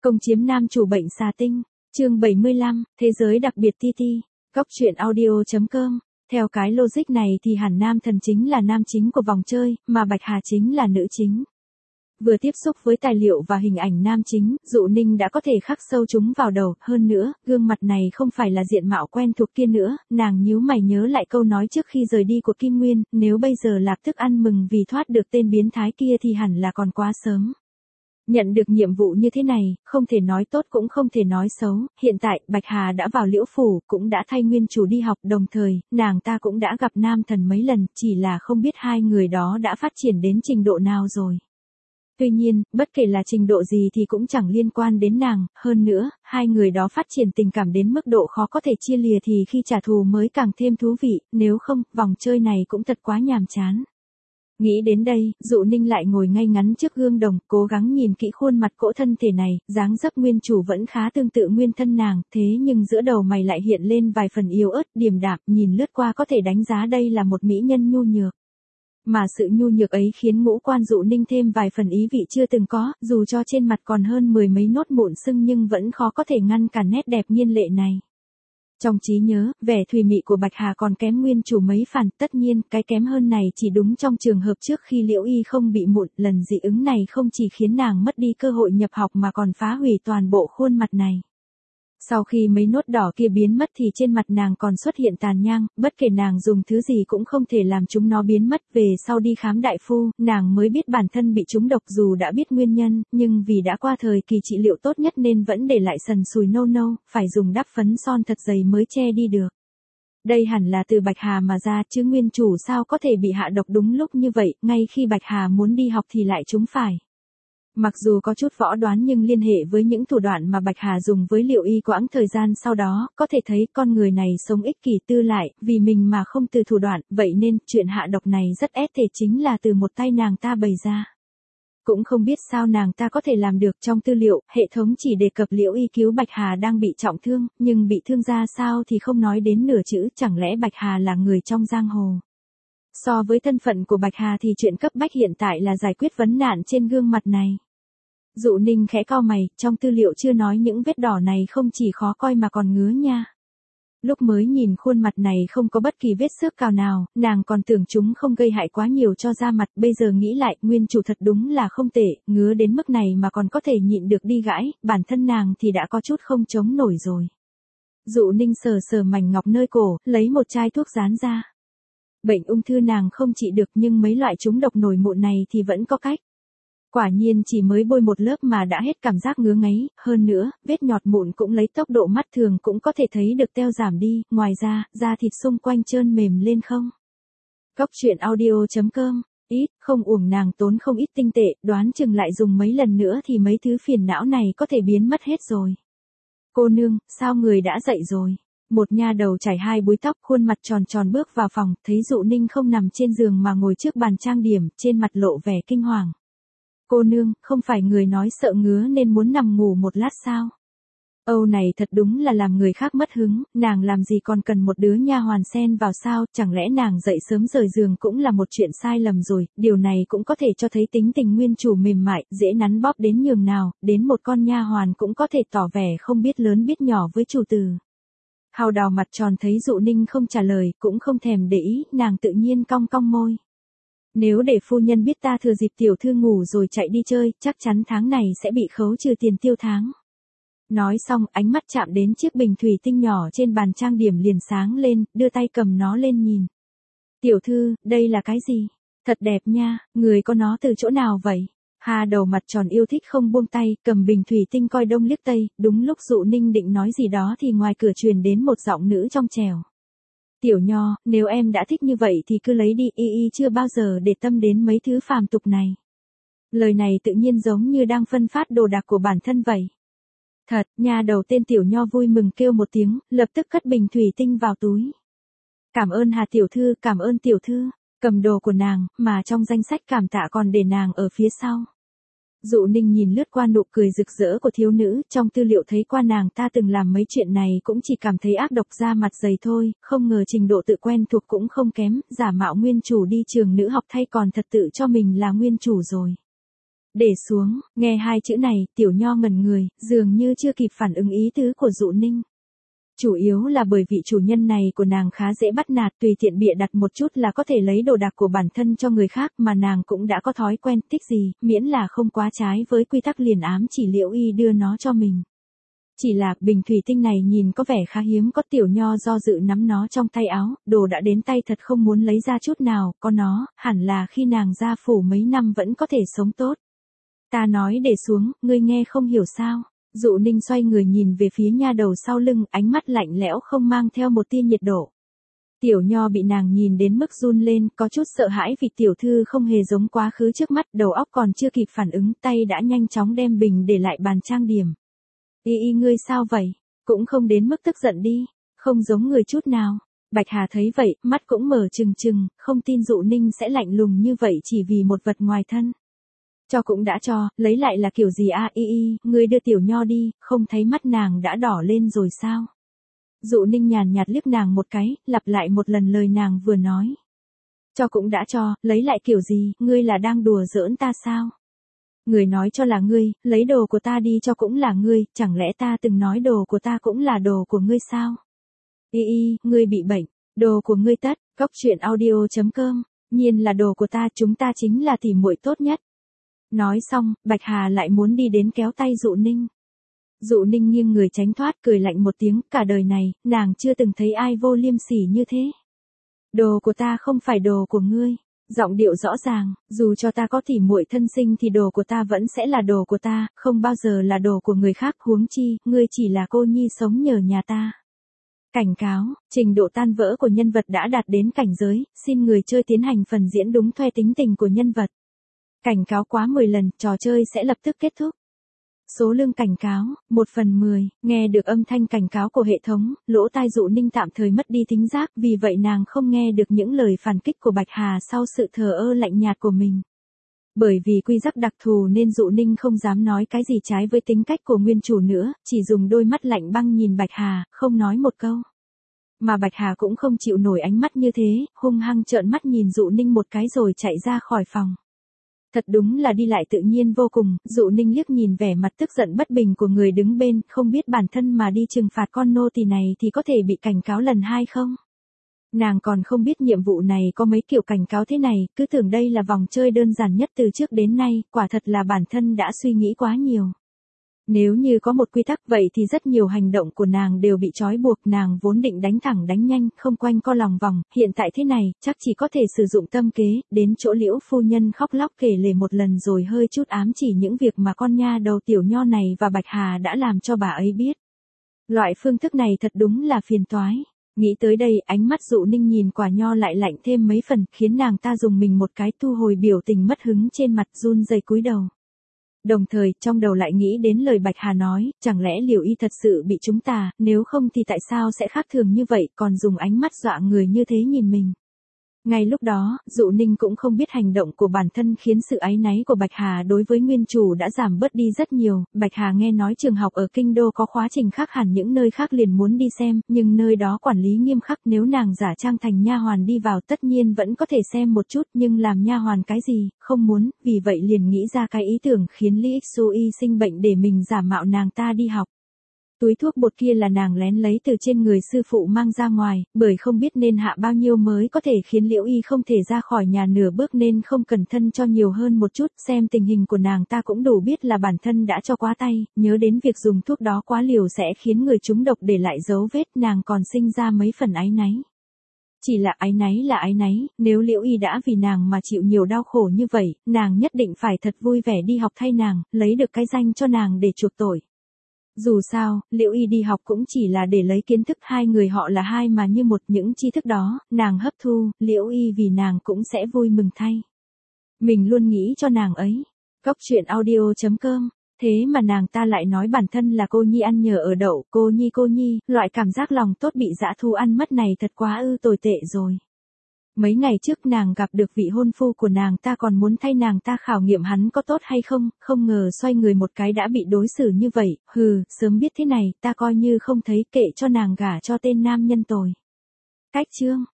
Công chiếm nam chủ bệnh xà tinh, chương 75, thế giới đặc biệt TT, góc truyện audio.com. Theo cái logic này thì hẳn nam thần chính là nam chính của vòng chơi, mà Bạch Hà chính là nữ chính. Vừa tiếp xúc với tài liệu và hình ảnh nam chính, Dụ Ninh đã có thể khắc sâu chúng vào đầu, hơn nữa, gương mặt này không phải là diện mạo quen thuộc kia nữa, nàng nhíu mày nhớ lại câu nói trước khi rời đi của Kim Nguyên, nếu bây giờ lập tức ăn mừng vì thoát được tên biến thái kia thì hẳn là còn quá sớm. Nhận được nhiệm vụ như thế này, không thể nói tốt cũng không thể nói xấu, hiện tại Bạch Hà đã vào Liễu Phủ, cũng đã thay nguyên chủ đi học, đồng thời, nàng ta cũng đã gặp nam thần mấy lần, chỉ là không biết hai người đó đã phát triển đến trình độ nào rồi. Tuy nhiên, bất kể là trình độ gì thì cũng chẳng liên quan đến nàng, hơn nữa, hai người đó phát triển tình cảm đến mức độ khó có thể chia lìa thì khi trả thù mới càng thêm thú vị, nếu không, vòng chơi này cũng thật quá nhàm chán. Nghĩ đến đây, Dụ Ninh lại ngồi ngay ngắn trước gương đồng, cố gắng nhìn kỹ khuôn mặt cỗ thân thể này, dáng dấp nguyên chủ vẫn khá tương tự nguyên thân nàng, thế nhưng giữa đầu mày lại hiện lên vài phần yếu ớt, điềm đạm, nhìn lướt qua có thể đánh giá đây là một mỹ nhân nhu nhược. Mà sự nhu nhược ấy khiến ngũ quan Dụ Ninh thêm vài phần ý vị chưa từng có, dù cho trên mặt còn hơn mười mấy nốt mụn sưng nhưng vẫn khó có thể ngăn cản nét đẹp nghiên lệ này. Trong trí nhớ, vẻ thùy mị của Bạch Hà còn kém nguyên chủ mấy phần, tất nhiên, cái kém hơn này chỉ đúng trong trường hợp trước khi Liễu Y không bị mụn, lần dị ứng này không chỉ khiến nàng mất đi cơ hội nhập học mà còn phá hủy toàn bộ khuôn mặt này. Sau khi mấy nốt đỏ kia biến mất thì trên mặt nàng còn xuất hiện tàn nhang, bất kể nàng dùng thứ gì cũng không thể làm chúng nó biến mất. Về sau đi khám đại phu, nàng mới biết bản thân bị trúng độc, dù đã biết nguyên nhân, nhưng vì đã qua thời kỳ trị liệu tốt nhất nên vẫn để lại sần sùi nâu nâu, phải dùng đắp phấn son thật dày mới che đi được. Đây hẳn là từ Bạch Hà mà ra chứ nguyên chủ sao có thể bị hạ độc đúng lúc như vậy, ngay khi Bạch Hà muốn đi học thì lại trúng phải. Mặc dù có chút võ đoán nhưng liên hệ với những thủ đoạn mà Bạch Hà dùng với Liễu Y quãng thời gian sau đó, có thể thấy con người này sống ích kỷ tư lại, vì mình mà không từ thủ đoạn, vậy nên chuyện hạ độc này rất ép thể chính là từ một tay nàng ta bày ra. Cũng không biết sao nàng ta có thể làm được, trong tư liệu, hệ thống chỉ đề cập Liễu Y cứu Bạch Hà đang bị trọng thương, nhưng bị thương ra sao thì không nói đến nửa chữ, chẳng lẽ Bạch Hà là người trong giang hồ. So với thân phận của Bạch Hà thì chuyện cấp bách hiện tại là giải quyết vấn nạn trên gương mặt này. Dụ Ninh khẽ cau mày, trong tư liệu chưa nói những vết đỏ này không chỉ khó coi mà còn ngứa nha. Lúc mới nhìn khuôn mặt này không có bất kỳ vết xước cào nào, nàng còn tưởng chúng không gây hại quá nhiều cho da mặt, bây giờ nghĩ lại, nguyên chủ thật đúng là không tệ, ngứa đến mức này mà còn có thể nhịn được đi gãi, bản thân nàng thì đã có chút không chống nổi rồi. Dụ Ninh sờ sờ mảnh ngọc nơi cổ, lấy một chai thuốc dán ra. Bệnh ung thư nàng không trị được nhưng mấy loại trúng độc nổi mụn này thì vẫn có cách. Quả nhiên chỉ mới bôi một lớp mà đã hết cảm giác ngứa ngáy, hơn nữa, vết nhọt mụn cũng lấy tốc độ mắt thường cũng có thể thấy được teo giảm đi, ngoài ra, da thịt xung quanh trơn mềm lên không. Góc truyện audio.com, không uổng nàng tốn không ít tinh tệ, đoán chừng lại dùng mấy lần nữa thì mấy thứ phiền não này có thể biến mất hết rồi. Cô nương, sao người đã dậy rồi? Một nha đầu chải hai búi tóc, khuôn mặt tròn tròn bước vào phòng, thấy Dụ Ninh không nằm trên giường mà ngồi trước bàn trang điểm, trên mặt lộ vẻ kinh hoàng. Cô nương, không phải người nói sợ ngứa nên muốn nằm ngủ một lát sao? Âu này thật đúng là làm người khác mất hứng, nàng làm gì còn cần một đứa nha hoàn xen vào sao, chẳng lẽ nàng dậy sớm rời giường cũng là một chuyện sai lầm rồi, điều này cũng có thể cho thấy tính tình nguyên chủ mềm mại, dễ nắn bóp đến nhường nào, đến một con nha hoàn cũng có thể tỏ vẻ không biết lớn biết nhỏ với chủ tử. Hào đào mặt tròn thấy Dụ Ninh không trả lời, cũng không thèm để ý, nàng tự nhiên cong cong môi. Nếu để phu nhân biết ta thừa dịp tiểu thư ngủ rồi chạy đi chơi, chắc chắn tháng này sẽ bị khấu trừ tiền tiêu tháng. Nói xong, ánh mắt chạm đến chiếc bình thủy tinh nhỏ trên bàn trang điểm liền sáng lên, đưa tay cầm nó lên nhìn. Tiểu thư, đây là cái gì? Thật đẹp nha, người có nó từ chỗ nào vậy? Hà đầu mặt tròn yêu thích không buông tay, cầm bình thủy tinh coi đông liếc tây, đúng lúc Dụ Ninh định nói gì đó thì ngoài cửa truyền đến một giọng nữ trong trẻo. Tiểu Nho, nếu em đã thích như vậy thì cứ lấy đi, y chưa bao giờ để tâm đến mấy thứ phàm tục này. Lời này tự nhiên giống như đang phân phát đồ đạc của bản thân vậy. Thật, nha đầu tên Tiểu Nho vui mừng kêu một tiếng, lập tức cất bình thủy tinh vào túi. Cảm ơn Hà tiểu thư, cảm ơn tiểu thư, cầm đồ của nàng, mà trong danh sách cảm tạ còn để nàng ở phía sau. Dụ Ninh nhìn lướt qua nụ cười rực rỡ của thiếu nữ, trong tư liệu thấy qua nàng ta từng làm mấy chuyện này cũng chỉ cảm thấy ác độc da mặt dày thôi, không ngờ trình độ tự quen thuộc cũng không kém, giả mạo nguyên chủ đi trường nữ học thay còn thật tự cho mình là nguyên chủ rồi. Để xuống, nghe hai chữ này, Tiểu Nho ngẩn người, dường như chưa kịp phản ứng ý tứ của Dụ Ninh. Chủ yếu là bởi vị chủ nhân này của nàng khá dễ bắt nạt, tùy tiện bịa đặt một chút là có thể lấy đồ đạc của bản thân cho người khác, mà nàng cũng đã có thói quen, thích gì, miễn là không quá trái với quy tắc liền ám chỉ Liễu Y đưa nó cho mình. Chỉ là, bình thủy tinh này nhìn có vẻ khá hiếm, có Tiểu Nho do dự nắm nó trong tay áo, đồ đã đến tay thật không muốn lấy ra chút nào, có nó, hẳn là khi nàng ra phủ mấy năm vẫn có thể sống tốt. Ta nói để xuống, ngươi nghe không hiểu sao? Dụ Ninh xoay người nhìn về phía nha đầu sau lưng, ánh mắt lạnh lẽo không mang theo một tia nhiệt độ. Tiểu Nho bị nàng nhìn đến mức run lên, có chút sợ hãi vì tiểu thư không hề giống quá khứ trước mắt, đầu óc còn chưa kịp phản ứng, tay đã nhanh chóng đem bình để lại bàn trang điểm. Y ngươi sao vậy? Cũng không đến mức tức giận đi, không giống người chút nào. Bạch Hà thấy vậy, mắt cũng mở trừng trừng, không tin Dụ Ninh sẽ lạnh lùng như vậy chỉ vì một vật ngoài thân. Cho cũng đã cho, lấy lại là kiểu gì a? Ngươi đưa Tiểu Nho đi, không thấy mắt nàng đã đỏ lên rồi sao? Dụ Ninh nhàn nhạt liếc nàng một cái, lặp lại một lần lời nàng vừa nói. Cho cũng đã cho, lấy lại kiểu gì, ngươi là đang đùa giỡn ta sao? Người nói cho là ngươi, lấy đồ của ta đi cho cũng là ngươi, chẳng lẽ ta từng nói đồ của ta cũng là đồ của ngươi sao? Ngươi bị bệnh, đồ của ngươi tất, góc truyện audio.com, nhiên là đồ của ta, chúng ta chính là tỉ muội tốt nhất. Nói xong, Bạch Hà lại muốn đi đến kéo tay Dụ Ninh. Dụ Ninh nghiêng người tránh thoát, cười lạnh một tiếng, cả đời này, nàng chưa từng thấy ai vô liêm sỉ như thế. Đồ của ta không phải đồ của ngươi. Giọng điệu rõ ràng, dù cho ta có tỉ muội thân sinh thì đồ của ta vẫn sẽ là đồ của ta, không bao giờ là đồ của người khác, huống chi, ngươi chỉ là cô nhi sống nhờ nhà ta. Cảnh cáo, trình độ tan vỡ của nhân vật đã đạt đến cảnh giới, xin người chơi tiến hành phần diễn đúng theo tính tình của nhân vật. Cảnh cáo quá 10 lần, trò chơi sẽ lập tức kết thúc. Số lượng cảnh cáo, 1/10, nghe được âm thanh cảnh cáo của hệ thống, lỗ tai Dụ Ninh tạm thời mất đi thính giác, vì vậy nàng không nghe được những lời phản kích của Bạch Hà sau sự thờ ơ lạnh nhạt của mình. Bởi vì quy tắc đặc thù nên Dụ Ninh không dám nói cái gì trái với tính cách của nguyên chủ nữa, chỉ dùng đôi mắt lạnh băng nhìn Bạch Hà, không nói một câu. Mà Bạch Hà cũng không chịu nổi ánh mắt như thế, hung hăng trợn mắt nhìn Dụ Ninh một cái rồi chạy ra khỏi phòng. Thật đúng là đi lại tự nhiên vô cùng, Dụ Ninh liếc nhìn vẻ mặt tức giận bất bình của người đứng bên, không biết bản thân mà đi trừng phạt con nô tỳ này thì có thể bị cảnh cáo lần 2 không? Nàng còn không biết nhiệm vụ này có mấy kiểu cảnh cáo thế này, cứ tưởng đây là vòng chơi đơn giản nhất từ trước đến nay, quả thật là bản thân đã suy nghĩ quá nhiều. Nếu như có một quy tắc vậy thì rất nhiều hành động của nàng đều bị trói buộc, nàng vốn định đánh thẳng đánh nhanh, không quanh co lòng vòng, hiện tại thế này, chắc chỉ có thể sử dụng tâm kế, đến chỗ Liễu phu nhân khóc lóc kể lể một lần rồi hơi chút ám chỉ những việc mà con nha đầu Tiểu Nho này và Bạch Hà đã làm cho bà ấy biết. Loại phương thức này thật đúng là phiền toái. Nghĩ tới đây, ánh mắt Dụ Ninh nhìn quả nho lại lạnh thêm mấy phần, khiến nàng ta dùng mình một cái, thu hồi biểu tình mất hứng trên mặt, run rẩy cúi đầu. Đồng thời, trong đầu lại nghĩ đến lời Bạch Hà nói, chẳng lẽ Liễu Y thật sự bị chúng ta, nếu không thì tại sao sẽ khác thường như vậy, còn dùng ánh mắt dọa người như thế nhìn mình. Ngay lúc đó, Dụ Ninh cũng không biết hành động của bản thân khiến sự áy náy của Bạch Hà đối với nguyên chủ đã giảm bớt đi rất nhiều. Bạch Hà nghe nói trường học ở Kinh Đô có khóa trình khác hẳn những nơi khác liền muốn đi xem, nhưng nơi đó quản lý nghiêm khắc, nếu nàng giả trang thành nha hoàn đi vào tất nhiên vẫn có thể xem một chút, nhưng làm nha hoàn cái gì, không muốn, vì vậy liền nghĩ ra cái ý tưởng khiến Lý Xui sinh bệnh để mình giả mạo nàng ta đi học. Túi thuốc bột kia là nàng lén lấy từ trên người sư phụ mang ra ngoài, bởi không biết nên hạ bao nhiêu mới có thể khiến Liễu Y không thể ra khỏi nhà nửa bước nên không cẩn thận cho nhiều hơn một chút, xem tình hình của nàng ta cũng đủ biết là bản thân đã cho quá tay, nhớ đến việc dùng thuốc đó quá liều sẽ khiến người trúng độc để lại dấu vết, nàng còn sinh ra mấy phần áy náy. Chỉ là áy náy, nếu Liễu Y đã vì nàng mà chịu nhiều đau khổ như vậy, nàng nhất định phải thật vui vẻ đi học thay nàng, lấy được cái danh cho nàng để chuộc tội. Dù sao, Liễu Y đi học cũng chỉ là để lấy kiến thức, hai người họ là hai mà như một, những tri thức đó, nàng hấp thu, Liễu Y vì nàng cũng sẽ vui mừng thay. Mình luôn nghĩ cho nàng ấy. Góc truyện audio.com, thế mà nàng ta lại nói bản thân là cô nhi ăn nhờ ở đậu, cô nhi, loại cảm giác lòng tốt bị dã thú ăn mất này thật quá tồi tệ rồi. Mấy ngày trước nàng gặp được vị hôn phu của nàng ta còn muốn thay nàng ta khảo nghiệm hắn có tốt hay không, không ngờ xoay người một cái đã bị đối xử như vậy, sớm biết thế này, ta coi như không thấy, kệ cho nàng gả cho tên nam nhân tồi. Cách chương